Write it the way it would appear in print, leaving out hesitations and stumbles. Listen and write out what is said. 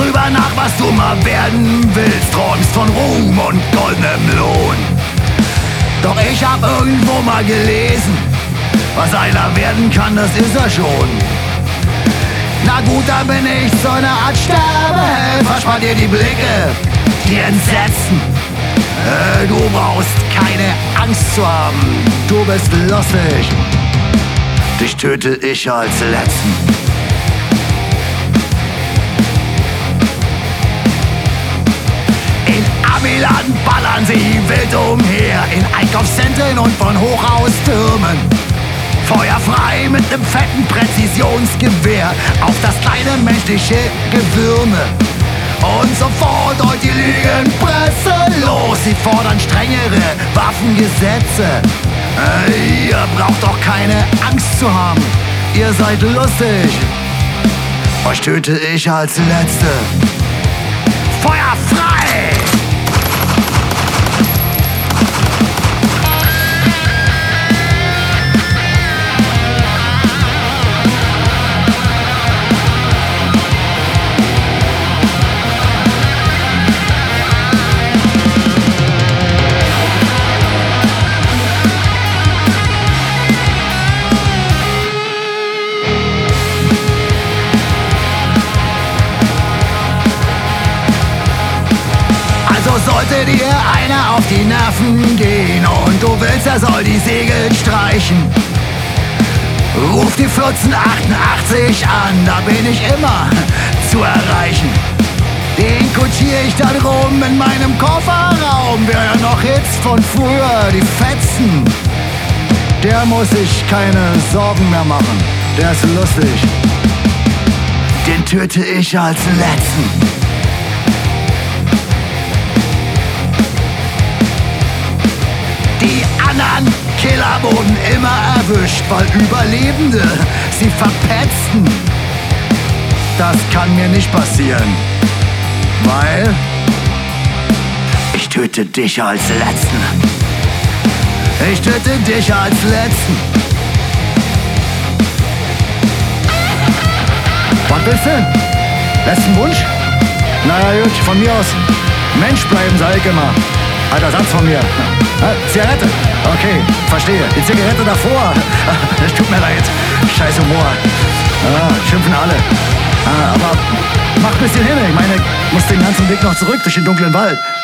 drüber nach, was du mal werden willst. Träumst von Ruhm und goldenem Lohn. Doch ich hab irgendwo mal gelesen, was einer werden kann, das ist er schon. Na gut, dann bin ich so eine Art Sterbehelfer. Spar dir die Blicke, die Entsetzen. Du brauchst keine Angst zu haben. Du bist lustig. Dich töte ich als Letzten. In Amiland ballern sie wild umher, in Einkaufszentren und von Hochhaustürmen. Feuer frei mit nem fetten Präzisionsgewehr auf das kleine menschliche Gewürme. Und sofort heult die Lügenpresse los. Sie fordern strengere Waffengesetze. Ihr braucht doch keine Angst zu haben. Ihr seid lustig. Euch töte ich als Letzte. Feuer frei! Sollte dir einer auf die Nerven gehen und du willst, er soll die Segel streichen, ruf die 1488 an, da bin ich immer zu erreichen. Den kutschier ich dann rum in meinem Kofferraum. Wer ja noch Hits von früher, die Fetzen, der muss sich keine Sorgen mehr machen. Der ist lustig. Den töte ich als Letzten. Die anderen Killer wurden immer erwischt, weil Überlebende sie verpetzten. Das kann mir nicht passieren, weil ich töte dich als Letzten. Ich töte dich als Letzten. Was willst du? Letzten Wunsch? Naja gut, von mir aus. Mensch bleiben, sag ich immer. Alter Satz von mir. Zigarette. Okay, verstehe. Die Zigarette davor. Es tut mir leid. Scheiß Humor. Schimpfen alle. Aber mach ein bisschen hin. Ich meine, ich muss den ganzen Weg noch zurück durch den dunklen Wald.